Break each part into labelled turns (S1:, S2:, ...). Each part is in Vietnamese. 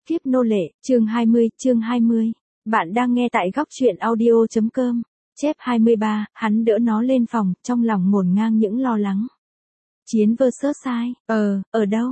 S1: Kiếp nô lệ, chương 20. Bạn đang nghe tại góc truyện audio.com. Chép 23, hắn đỡ nó lên phòng, trong lòng ngổn ngang những lo lắng. Chiến vs ai? Ở đâu?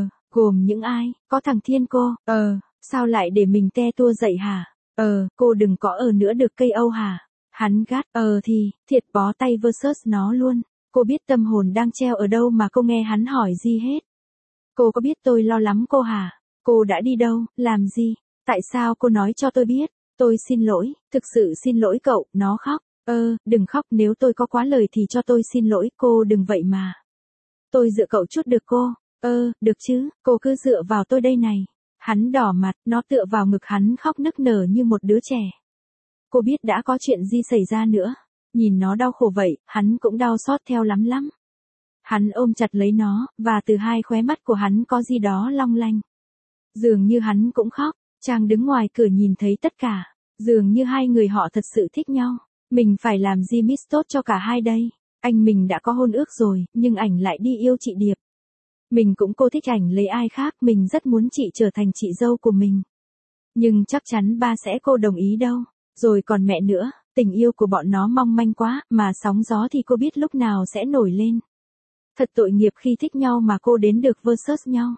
S1: Gồm những ai? Có thằng Thiên cô? Sao lại để mình te tua dậy hả? Cô đừng có nữa được cây Âu hả? Hắn gắt, thì, thiệt bó tay vs nó luôn. Cô biết tâm hồn đang treo ở đâu mà cô nghe hắn hỏi gì hết. Cô có biết tôi lo lắm cô hả? Cô đã đi đâu, làm gì? Tại sao cô nói cho tôi biết? Tôi xin lỗi, thực sự xin lỗi cậu, nó khóc. Đừng khóc, nếu tôi có quá lời thì cho tôi xin lỗi, cô đừng vậy mà. Tôi dựa cậu chút được cô. Được chứ, cô cứ dựa vào tôi đây này. Hắn đỏ mặt, nó tựa vào ngực hắn khóc nức nở như một đứa trẻ. Cô biết đã có chuyện gì xảy ra nữa. Nhìn nó đau khổ vậy, hắn cũng đau xót theo lắm. Hắn ôm chặt lấy nó, và từ hai khóe mắt của hắn có gì đó long lanh. Dường như hắn cũng khóc, Trang đứng ngoài cửa nhìn thấy tất cả. Dường như hai người họ thật sự thích nhau. Mình phải làm gì miss tốt cho cả hai đây? Anh mình đã có hôn ước rồi, nhưng ảnh lại đi yêu chị Điệp. Mình cũng cô thích ảnh lấy ai khác, mình rất muốn chị trở thành chị dâu của mình. Nhưng chắc chắn ba sẽ cô đồng ý đâu. Rồi còn mẹ nữa, tình yêu của bọn nó mong manh quá, mà sóng gió thì cô biết lúc nào sẽ nổi lên. Thật tội nghiệp khi thích nhau mà cô đến được versus nhau.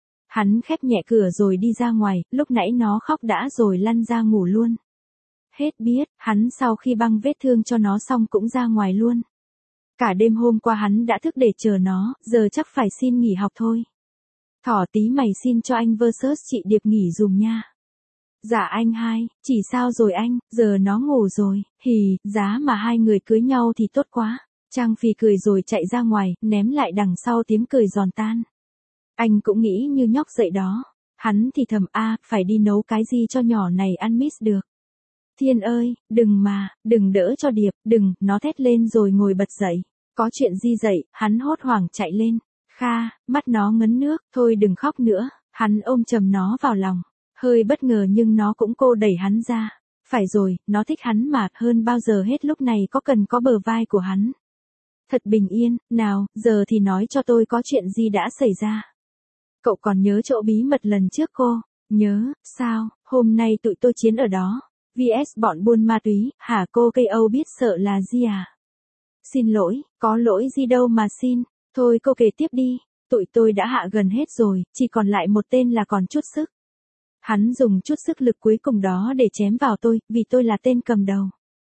S1: Hắn khép nhẹ cửa rồi đi ra ngoài, lúc nãy nó khóc đã rồi lăn ra ngủ luôn. Hết biết, hắn sau khi băng vết thương cho nó xong cũng ra ngoài luôn. Cả đêm hôm qua hắn đã thức để chờ nó, giờ chắc phải xin nghỉ học thôi. Thỏ tí mày xin cho anh versus chị Điệp nghỉ dùm nha. Dạ anh hai, chỉ sao rồi anh, giờ nó ngủ rồi, giá mà hai người cưới nhau thì tốt quá. Trang phì cười rồi chạy ra ngoài, ném lại đằng sau tiếng cười giòn tan. Anh cũng nghĩ như nhóc dậy đó. Hắn thì thầm phải đi nấu cái gì cho nhỏ này ăn miss được. Thiên ơi, đừng đỡ cho Điệp, đừng, nó thét lên rồi ngồi bật dậy. Có chuyện gì dậy, hắn hốt hoảng chạy lên. Kha, mắt nó ngấn nước, thôi đừng khóc nữa, hắn ôm chầm nó vào lòng. Hơi bất ngờ nhưng nó cũng cô đẩy hắn ra. Phải rồi, nó thích hắn mà, hơn bao giờ hết lúc này có cần có bờ vai của hắn. Thật bình yên, nào, giờ thì nói cho tôi có chuyện gì đã xảy ra. Cậu còn nhớ chỗ bí mật lần trước cô? Nhớ, sao, hôm nay tụi tôi chiến ở đó. VS bọn buôn ma túy, hả cô cây Âu biết sợ là gì à? Xin lỗi, có lỗi gì đâu mà xin. Thôi cô kể tiếp đi, tụi tôi đã hạ gần hết rồi, chỉ còn lại một tên là còn chút sức. Hắn dùng chút sức lực cuối cùng đó để chém vào tôi, vì tôi là tên cầm đầu.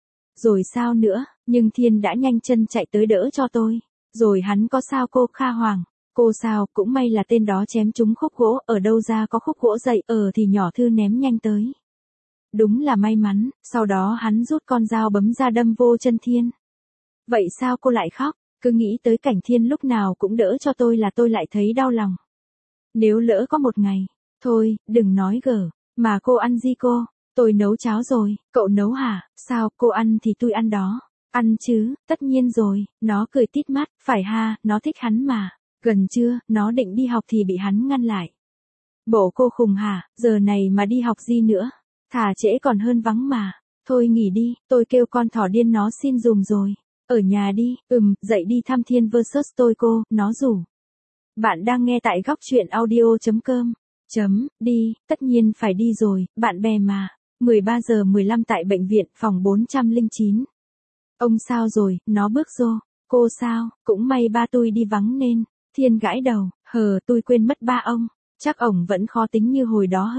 S1: Rồi sao nữa, nhưng Thiên đã nhanh chân chạy tới đỡ cho tôi. Rồi hắn có sao cô Kha Hoàng? Cô sao, cũng may là tên đó chém trúng khúc gỗ, ở đâu ra có khúc gỗ dậy, thì nhỏ Thư ném nhanh tới. Đúng là may mắn, sau đó hắn rút con dao bấm ra đâm vô chân Thiên. Vậy sao cô lại khóc? Cứ nghĩ tới cảnh Thiên lúc nào cũng đỡ cho tôi là tôi lại thấy đau lòng. Nếu lỡ có một ngày, thôi, đừng nói gở, mà cô ăn gì cô? Tôi nấu cháo rồi, cậu nấu hả? Sao, cô ăn thì tôi ăn đó. Ăn chứ, tất nhiên rồi, nó cười tít mắt, phải ha, nó thích hắn mà. Gần trưa, nó định đi học thì bị hắn ngăn lại. Bộ cô khùng hả, giờ này mà đi học gì nữa? Thà trễ còn hơn vắng mà. Thôi nghỉ đi, tôi kêu con thỏ điên nó xin dùm rồi. Ở nhà đi, dậy đi thăm Thiên versus tôi cô, nó rủ. Bạn đang nghe tại góc truyện audio.com. Đi, tất nhiên phải đi rồi, bạn bè mà. 13 giờ 15 tại bệnh viện, phòng 409. Ông sao rồi, nó bước vô. Cô sao, cũng may ba tôi đi vắng nên. Thiên gãi đầu, tôi quên mất ba ông. Chắc ổng vẫn khó tính như hồi đó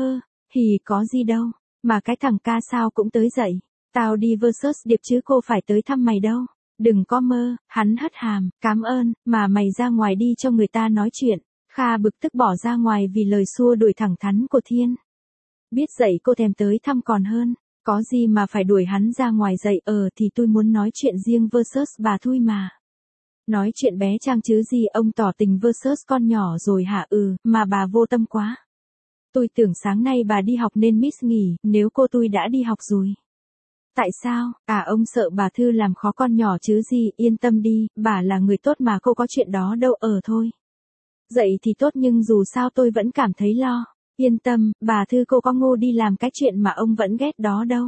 S1: có gì đâu. Mà cái thằng Ca sao cũng tới dậy. Tao đi versus Điệp chứ cô phải tới thăm mày đâu. Đừng có mơ, hắn hất hàm, cảm ơn, mà mày ra ngoài đi cho người ta nói chuyện. Kha bực tức bỏ ra ngoài vì lời xua đuổi thẳng thắn của Thiên. Biết dậy cô thèm tới thăm còn hơn. Có gì mà phải đuổi hắn ra ngoài dậy thì tôi muốn nói chuyện riêng versus bà Thui mà. Nói chuyện bé Trang chứ gì ông tỏ tình versus con nhỏ rồi hả mà bà vô tâm quá. Tôi tưởng sáng nay bà đi học nên miss nghỉ, nếu cô tôi đã đi học rồi. Tại sao, ông sợ bà Thư làm khó con nhỏ chứ gì, yên tâm đi, bà là người tốt mà cô có chuyện đó đâu thôi. Dậy thì tốt nhưng dù sao tôi vẫn cảm thấy lo. Yên tâm, bà Thư cô có ngu đi làm cái chuyện mà ông vẫn ghét đó đâu.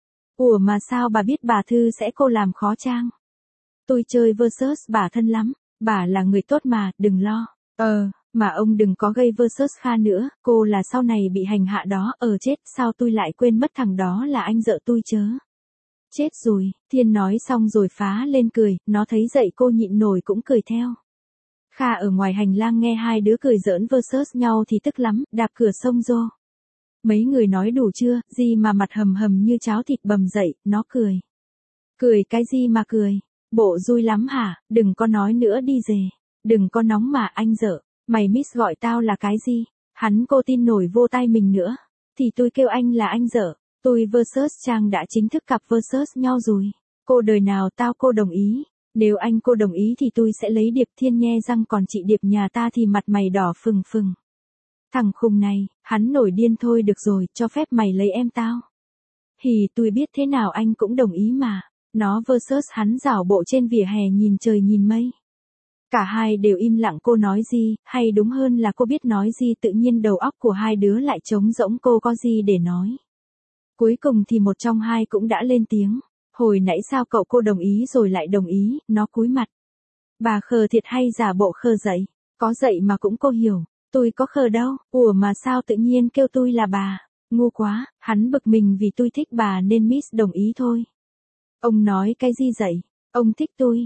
S1: Ủa mà sao bà biết bà Thư sẽ cô làm khó Trang? Tôi chơi versus bà thân lắm, bà là người tốt mà, đừng lo. Mà ông đừng có gây versus Kha nữa, cô là sau này bị hành hạ đó, chết, sao tôi lại quên mất thằng đó là anh vợ tôi chớ. Chết rồi, Thiên nói xong rồi phá lên cười, nó thấy dậy cô nhịn nổi cũng cười theo. Kha ở ngoài hành lang nghe hai đứa cười giỡn versus nhau thì tức lắm, đạp cửa xông vô. Mấy người nói đủ chưa, gì mà mặt hầm hầm như cháo thịt bầm dậy, nó cười. Cười cái gì mà cười, bộ vui lắm hả, đừng có nói nữa đi dề. Đừng có nóng mà anh dợ, mày miss gọi tao là cái gì, hắn cô tin nổi vô tai mình nữa. Thì tôi kêu anh là anh dợ, tôi versus Trang đã chính thức cặp versus nhau rồi. Cô đời nào tao cô đồng ý, nếu anh cô đồng ý thì tôi sẽ lấy Điệp Thiên nhe răng, còn chị Điệp nhà ta thì mặt mày đỏ phừng phừng. Thằng khùng này, hắn nổi điên thôi, được rồi, cho phép mày lấy em tao. Hì, tôi biết thế nào anh cũng đồng ý mà. Nó versus hắn rảo bộ trên vỉa hè nhìn trời nhìn mây. Cả hai đều im lặng, cô nói gì, hay đúng hơn là cô biết nói gì, tự nhiên đầu óc của hai đứa lại trống rỗng, cô có gì để nói. Cuối cùng thì một trong hai cũng đã lên tiếng. Hồi nãy sao cậu cô đồng ý rồi lại đồng ý, nó cúi mặt. Bà khờ thiệt hay giả bộ khờ dậy, có dậy mà cũng cô hiểu, tôi có khờ đâu, ủa mà sao tự nhiên kêu tôi là bà, ngu quá, hắn bực mình vì tôi thích bà nên Miss đồng ý thôi. Ông nói cái gì dậy, ông thích tôi,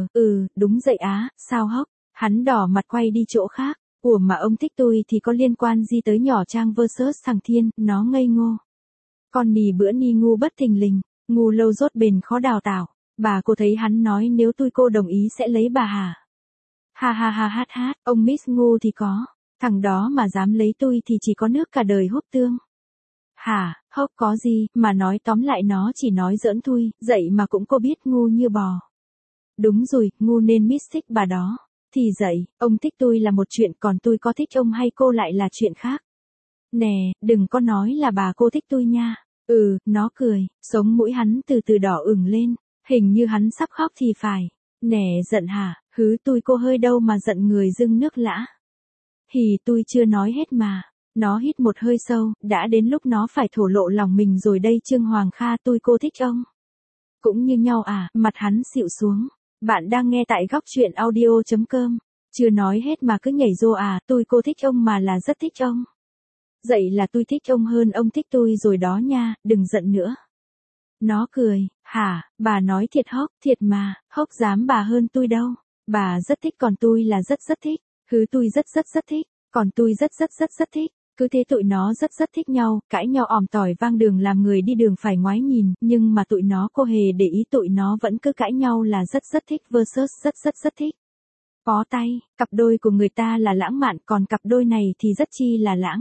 S1: đúng dậy á, sao hốc, hắn đỏ mặt quay đi chỗ khác, ủa mà ông thích tôi thì có liên quan gì tới nhỏ Trang versus thằng Thiên, nó ngây ngô. Con nì bữa ni ngu bất thình lình, ngu lâu dốt bền khó đào tạo, bà cô thấy hắn nói nếu tôi cô đồng ý sẽ lấy bà hả? Ha ha ha hát hát, ông Miss ngu thì có, thằng đó mà dám lấy tôi thì chỉ có nước cả đời húp tương. Hả, hốc có gì, mà nói tóm lại nó chỉ nói giỡn thôi, dậy mà cũng cô biết ngu như bò. Đúng rồi, ngu nên Miss thích bà đó. Thì dậy, ông thích tôi là một chuyện, còn tôi có thích ông hay cô lại là chuyện khác. Nè, đừng có nói là bà cô thích tôi nha. Nó cười, sống mũi hắn từ từ đỏ ửng lên, hình như hắn sắp khóc thì phải. Nè, giận hả, hứ tôi cô hơi đâu mà giận người dưng nước lã. Hì, tôi chưa nói hết mà. Nó hít một hơi sâu, đã đến lúc nó phải thổ lộ lòng mình rồi đây. Trương Hoàng Kha, tôi cô thích ông. Cũng như nhau à, mặt hắn xịu xuống. Bạn đang nghe tại góc truyện audio.com. Chưa nói hết mà cứ nhảy rô à, tôi cô thích ông mà là rất thích ông. Dậy là tôi thích ông hơn ông thích tôi rồi đó nha, đừng giận nữa. Nó cười, hả, bà nói thiệt hốc, thiệt mà, hốc dám bà hơn tôi đâu. Bà rất thích, còn tôi là rất rất thích. Hứ, tôi rất rất rất thích, còn tôi rất rất rất rất thích. Cứ thế tụi nó rất rất thích nhau, cãi nhau òm tỏi vang đường làm người đi đường phải ngoái nhìn, nhưng mà tụi nó cô hề để ý, tụi nó vẫn cứ cãi nhau là rất rất thích versus rất rất rất thích. Bó tay, cặp đôi của người ta là lãng mạn, còn cặp đôi này thì rất chi là lãng.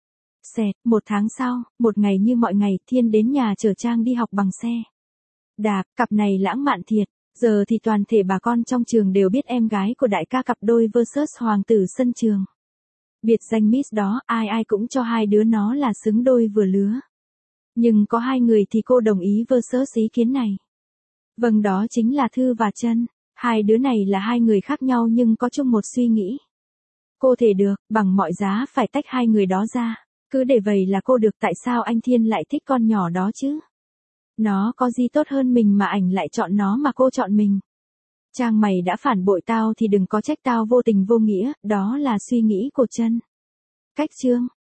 S1: Xẹt, 1 tháng sau, một ngày như mọi ngày, Thiên đến nhà chở Trang đi học bằng xe đạp, cặp này lãng mạn thiệt. Giờ thì toàn thể bà con trong trường đều biết em gái của đại ca cặp đôi versus hoàng tử sân trường. Biệt danh Miss đó, ai ai cũng cho hai đứa nó là xứng đôi vừa lứa. Nhưng có hai người thì cô đồng ý versus ý kiến này. Vâng, đó chính là Thư và Trân. Hai đứa này là hai người khác nhau nhưng có chung một suy nghĩ. Cô thể được, bằng mọi giá phải tách hai người đó ra. Cứ để vậy là cô được, tại sao anh Thiên lại thích con nhỏ đó chứ? Nó có gì tốt hơn mình mà ảnh lại chọn nó mà cô chọn mình? Trang, mày đã phản bội tao thì đừng có trách tao vô tình vô nghĩa, đó là suy nghĩ của Trân. Cách chương